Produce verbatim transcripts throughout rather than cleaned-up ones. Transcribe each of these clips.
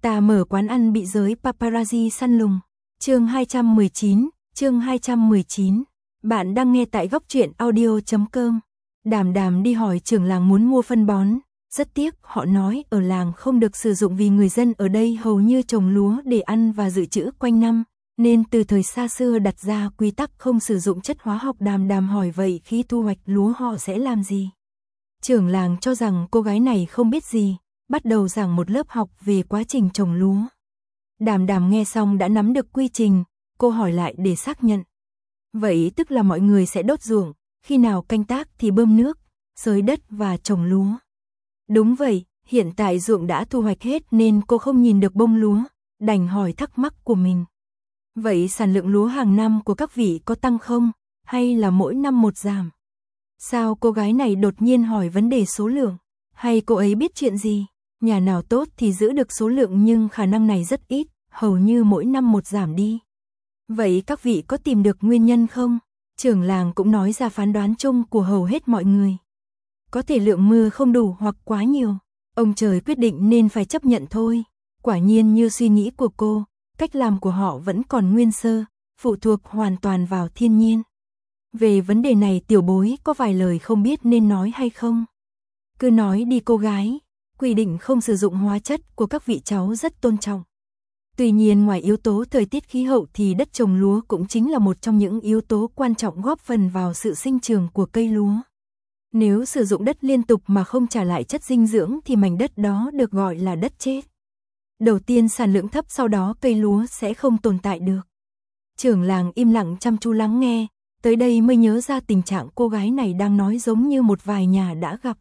Ta mở quán ăn bị giới paparazzi săn lùng. Chương hai trăm mười chín, chương hai trăm mười chín. Bạn đang nghe tại góc truyện audio chấm com. Đàm Đàm đi hỏi trưởng làng muốn mua phân bón, rất tiếc họ nói ở làng không được sử dụng vì người dân ở đây hầu như trồng lúa để ăn và dự trữ quanh năm, nên từ thời xa xưa đặt ra quy tắc không sử dụng chất hóa học. Đàm Đàm hỏi vậy khi thu hoạch lúa họ sẽ làm gì? Trưởng làng cho rằng cô gái này không biết gì, bắt đầu giảng một lớp học về quá trình trồng lúa. Đàm Đàm nghe xong đã nắm được quy trình, cô hỏi lại để xác nhận. Vậy tức là mọi người sẽ đốt ruộng, khi nào canh tác thì bơm nước, xới đất và trồng lúa. Đúng vậy, hiện tại ruộng đã thu hoạch hết nên cô không nhìn được bông lúa, đành hỏi thắc mắc của mình. Vậy sản lượng lúa hàng năm của các vị có tăng không, hay là mỗi năm một giảm? Sao cô gái này đột nhiên hỏi vấn đề số lượng? Hay cô ấy biết chuyện gì? Nhà nào tốt thì giữ được số lượng nhưng khả năng này rất ít, hầu như mỗi năm một giảm đi. Vậy các vị có tìm được nguyên nhân không? Trưởng làng cũng nói ra phán đoán chung của hầu hết mọi người. Có thể lượng mưa không đủ hoặc quá nhiều. Ông trời quyết định nên phải chấp nhận thôi. Quả nhiên như suy nghĩ của cô, cách làm của họ vẫn còn nguyên sơ, phụ thuộc hoàn toàn vào thiên nhiên. Về vấn đề này tiểu bối có vài lời không biết nên nói hay không? Cứ nói đi cô gái. Quy định không sử dụng hóa chất của các vị cháu rất tôn trọng. Tuy nhiên ngoài yếu tố thời tiết khí hậu thì đất trồng lúa cũng chính là một trong những yếu tố quan trọng góp phần vào sự sinh trưởng của cây lúa. Nếu sử dụng đất liên tục mà không trả lại chất dinh dưỡng thì mảnh đất đó được gọi là đất chết. Đầu tiên sản lượng thấp, sau đó cây lúa sẽ không tồn tại được. Trưởng làng im lặng chăm chú lắng nghe, tới đây mới nhớ ra tình trạng cô gái này đang nói giống như một vài nhà đã gặp.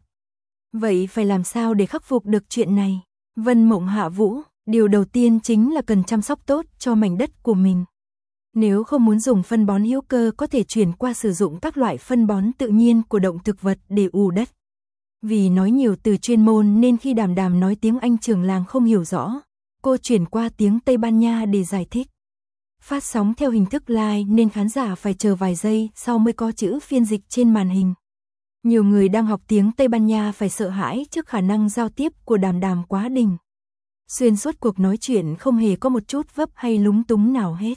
Vậy phải làm sao để khắc phục được chuyện này? Vân Mộng hạ vũ, điều đầu tiên chính là cần chăm sóc tốt cho mảnh đất của mình. Nếu không muốn dùng phân bón hữu cơ có thể chuyển qua sử dụng các loại phân bón tự nhiên của động thực vật để ủ đất. Vì nói nhiều từ chuyên môn nên khi Đàm Đàm nói tiếng Anh trưởng làng không hiểu rõ, cô chuyển qua tiếng Tây Ban Nha để giải thích. Phát sóng theo hình thức live nên khán giả phải chờ vài giây sau mới có chữ phiên dịch trên màn hình. Nhiều người đang học tiếng Tây Ban Nha phải sợ hãi trước khả năng giao tiếp của Đàm Đàm quá đỉnh. Xuyên suốt cuộc nói chuyện không hề có một chút vấp hay lúng túng nào hết.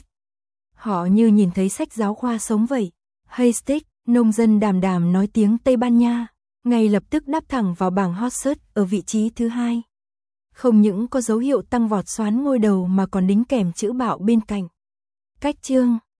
Họ như nhìn thấy sách giáo khoa sống vậy. Haystack, nông dân Đàm Đàm nói tiếng Tây Ban Nha, ngay lập tức đáp thẳng vào bảng hot search ở vị trí thứ hai. Không những có dấu hiệu tăng vọt xoán ngôi đầu mà còn đính kèm chữ bạo bên cạnh. Cách chương